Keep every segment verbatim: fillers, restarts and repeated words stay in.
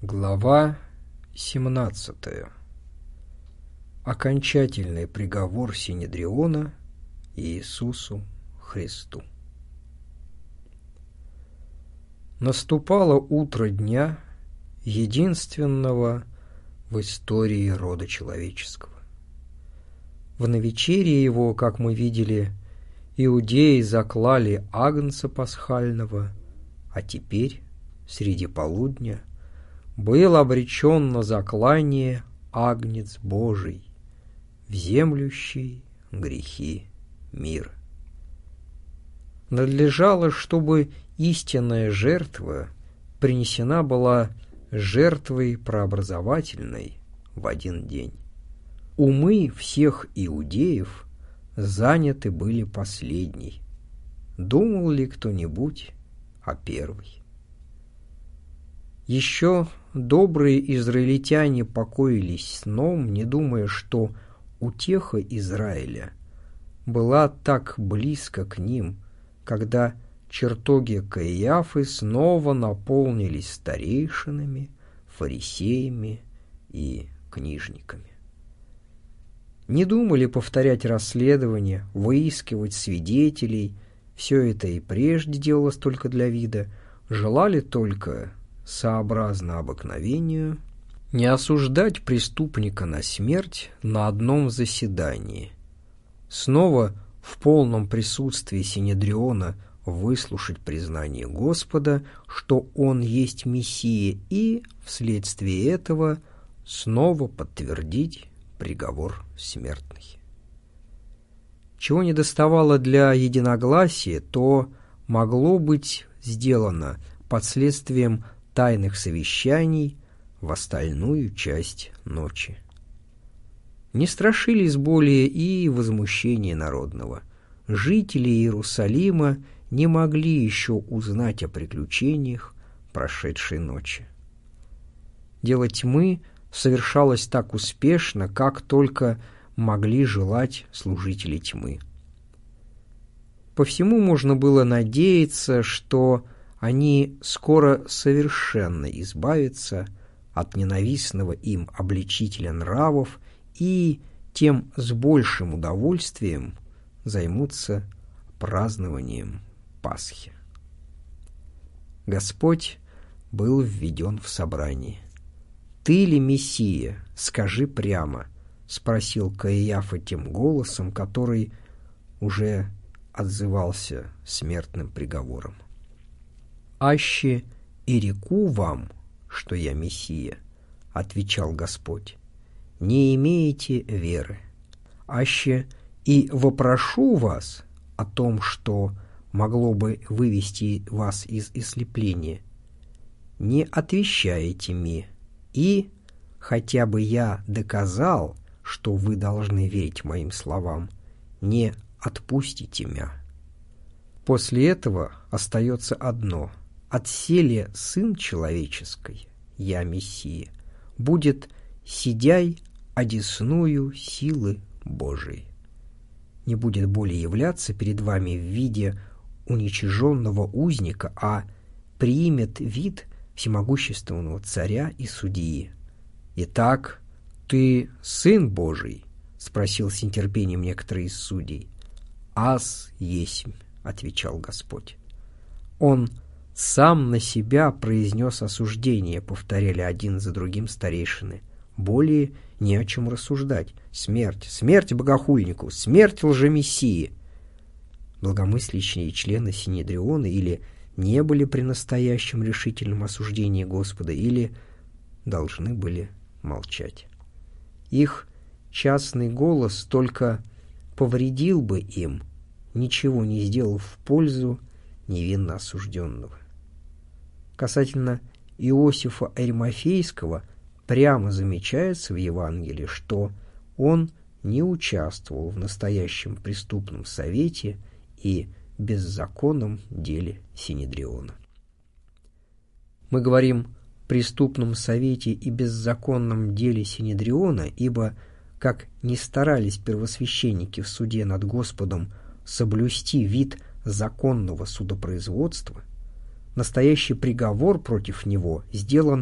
Глава семнадцатая. Окончательный приговор Синедриона Иисусу Христу. Наступало утро дня, единственного в истории рода человеческого. В навечерие его, как мы видели, иудеи заклали агнца пасхального, а теперь, среди полудня, был обречен на заклание агнец Божий, вземлющий грехи мира. Надлежало, чтобы истинная жертва принесена была жертвой прообразовательной в один день. Умы всех иудеев заняты были последней. Думал ли кто-нибудь о первой? Еще добрые израильтяне покоились сном, не думая, что утеха Израиля была так близко к ним, когда чертоги Каиафы снова наполнились старейшинами, фарисеями и книжниками. Не думали повторять расследование, выискивать свидетелей, все это и прежде делалось только для вида, желали только, сообразно обыкновению, не осуждать преступника на смерть на одном заседании, снова в полном присутствии Синедриона выслушать признание Господа, что Он есть Мессия, и вследствие этого снова подтвердить приговор смертный. Чего недоставало для единогласия, то могло быть сделано под следствием тайных совещаний в остальную часть ночи. Не страшились более и возмущения народного. Жители Иерусалима не могли еще узнать о приключениях прошедшей ночи. Дело тьмы совершалось так успешно, как только могли желать служители тьмы. По всему можно было надеяться, что они скоро совершенно избавятся от ненавистного им обличителя нравов и тем с большим удовольствием займутся празднованием Пасхи. Господь был введен в собрание. «Ты ли Мессия? Скажи прямо», — спросил Каиафа тем голосом, который уже отзывался смертным приговором. «Аще и реку вам, что я Мессия», — отвечал Господь, — «не имеете веры. Аще и вопрошу вас о том, что могло бы вывести вас из ослепления, не отвечаете мне, и, хотя бы я доказал, что вы должны верить моим словам, не отпустите меня». После этого остается одно — «Отселе Сын Человеческий, я Мессия, будет сидяй одесную силы Божией. Не будет более являться перед вами в виде уничиженного узника, а примет вид всемогущественного царя и судьи. Итак, ты Сын Божий?» — спросил с нетерпением некоторые из судей. «Аз есмь», — отвечал Господь. Он сам на себя произнес осуждение, повторяли один за другим старейшины. Более не о чем рассуждать. Смерть, смерть богохульнику, смерть лжемессии. Благомыслящие члены Синедриона или не были при настоящем решительном осуждении Господа, или должны были молчать. Их частный голос только повредил бы им, ничего не сделав в пользу невинно осужденного. Касательно Иосифа Аримафейского прямо замечается в Евангелии, что он не участвовал в настоящем преступном совете и беззаконном деле Синедриона. Мы говорим преступном совете и беззаконном деле Синедриона, ибо, как ни старались первосвященники в суде над Господом соблюсти вид законного судопроизводства, настоящий приговор против него сделан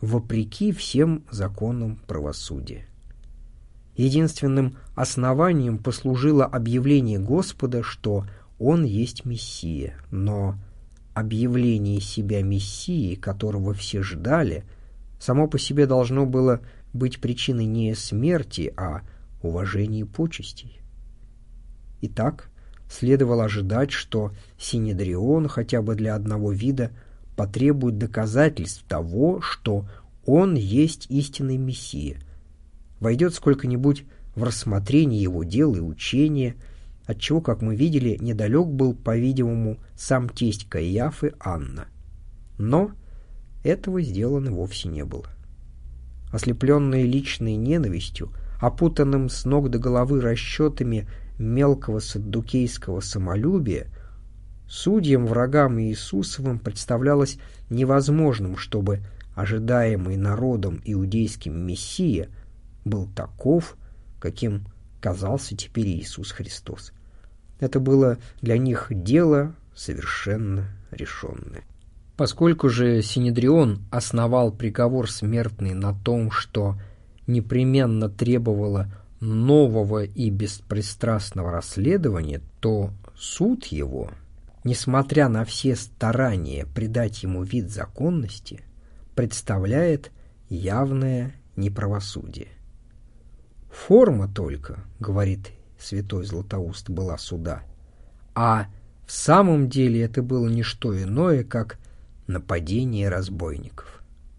вопреки всем законам правосудия. Единственным основанием послужило объявление Господа, что Он есть Мессия, но объявление себя Мессии, которого все ждали, само по себе должно было быть причиной не смерти, а уважения и почестей. Итак, следовало ожидать, что Синедрион хотя бы для одного вида потребует доказательств того, что он есть истинный Мессия, войдет сколько-нибудь в рассмотрение его дел и учения, отчего, как мы видели, недалек был, по-видимому, сам тесть Каиафы Анна. Но этого сделано вовсе не было. Ослепленный личной ненавистью, опутанным с ног до головы расчетами мелкого саддукейского самолюбия, судьям, врагам Иисусовым представлялось невозможным, чтобы ожидаемый народом иудейским Мессия был таков, каким казался теперь Иисус Христос. Это было для них дело совершенно решенное. Поскольку же Синедрион основал приговор смертный на том, что непременно требовало нового и беспристрастного расследования, то суд его, несмотря на все старания придать ему вид законности, представляет явное неправосудие. «Форма только, — говорит святой Златоуст, — была суда, а в самом деле это было не что иное, как нападение разбойников».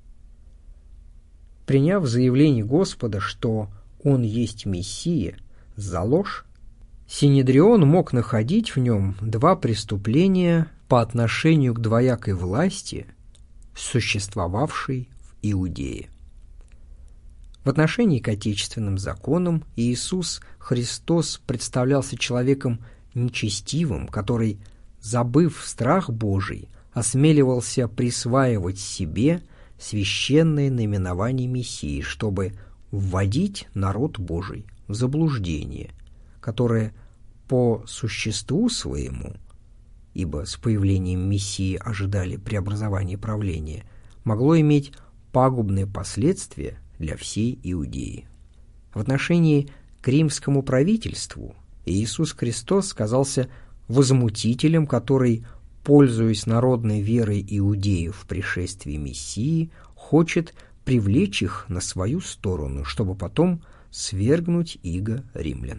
Приняв заявление Господа, что Он есть Мессия, за ложь, Синедрион мог находить в нем два преступления по отношению к двоякой власти, существовавшей в Иудее. В отношении к отечественным законам Иисус Христос представлялся человеком нечестивым, который, забыв страх Божий, осмеливался присваивать себе священное наименование Мессии, чтобы вводить народ Божий в заблуждение, которое по существу своему, ибо с появлением Мессии ожидали преобразования правления, могло иметь пагубные последствия для всей Иудеи. В отношении к римскому правительству Иисус Христос казался возмутителем, который, пользуясь народной верой иудеев в пришествии Мессии, хочет привлечь их на свою сторону, чтобы потом свергнуть иго римлян.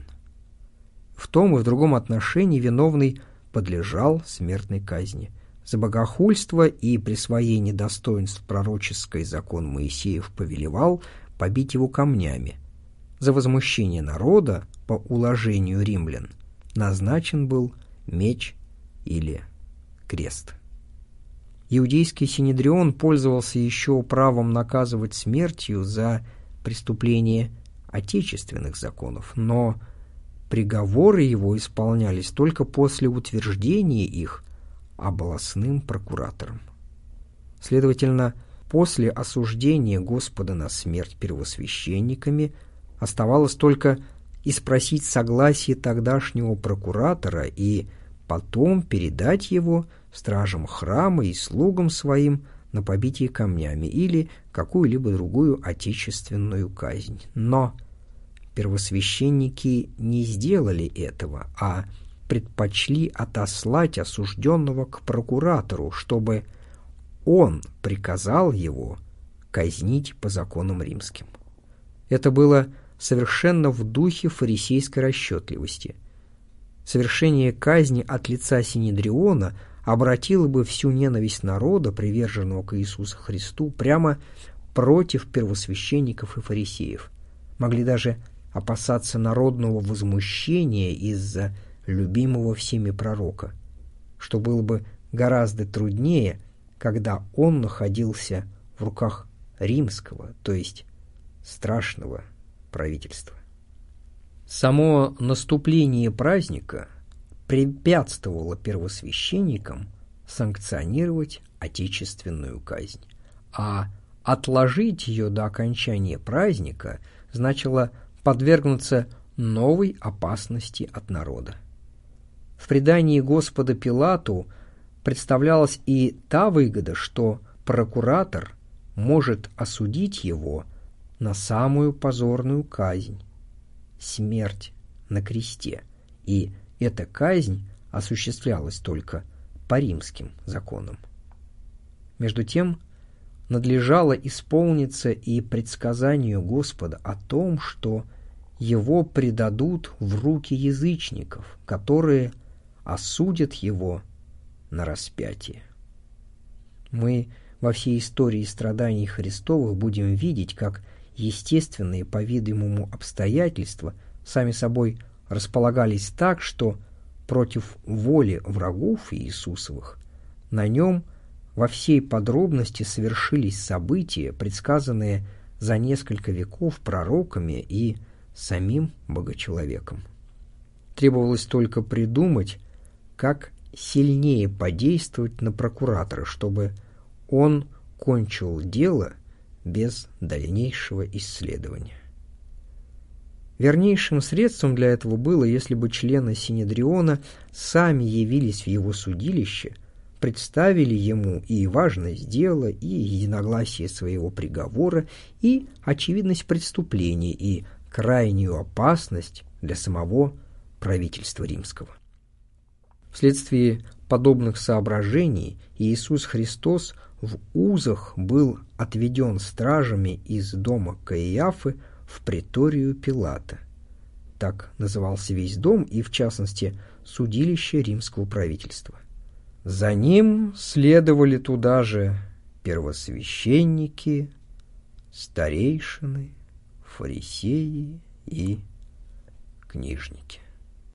В том и в другом отношении виновный подлежал смертной казни. За богохульство и присвоение достоинств пророческой закон Моисеев повелевал побить его камнями. За возмущение народа по уложению римлян назначен был меч или крест. Иудейский Синедрион пользовался еще правом наказывать смертью за преступление отечественных законов, но приговоры его исполнялись только после утверждения их областным прокуратором. Следовательно, после осуждения Господа на смерть первосвященниками оставалось только испросить согласие тогдашнего прокуратора и потом передать его стражам храма и слугам своим на побитие камнями или какую-либо другую отечественную казнь. Но первосвященники не сделали этого, а предпочли отослать осужденного к прокуратору, чтобы он приказал его казнить по законам римским. Это было совершенно в духе фарисейской расчетливости. Совершение казни от лица Синедриона обратило бы всю ненависть народа, приверженного к Иисусу Христу, прямо против первосвященников и фарисеев. Могли даже опасаться народного возмущения из-за любимого всеми пророка, что было бы гораздо труднее, когда он находился в руках римского, то есть страшного правительства. Само наступление праздника препятствовало первосвященникам санкционировать отечественную казнь, а отложить ее до окончания праздника значило подвергнуться новой опасности от народа. В предании Господа Пилату представлялась и та выгода, что прокуратор может осудить его на самую позорную казнь – смерть на кресте, и эта казнь осуществлялась только по римским законам. Между тем, надлежало исполниться и предсказанию Господа о том, что его предадут в руки язычников, которые осудят его на распятие. Мы во всей истории страданий Христовых будем видеть, как естественные, по-видимому, обстоятельства сами собой располагались так, что против воли врагов Иисусовых на нем во всей подробности совершились события, предсказанные за несколько веков пророками и самим Богочеловеком. Требовалось только придумать, как сильнее подействовать на прокуратора, чтобы он кончил дело без дальнейшего исследования. Вернейшим средством для этого было, если бы члены Синедриона сами явились в его судилище, представили ему и важность дела, и единогласие своего приговора, и очевидность преступления, и крайнюю опасность для самого правительства римского. Вследствие подобных соображений Иисус Христос в узах был отведен стражами из дома Каиафы в преторию Пилата. Так назывался весь дом и, в частности, судилище римского правительства. За ним следовали туда же первосвященники, старейшины, фарисеи и книжники.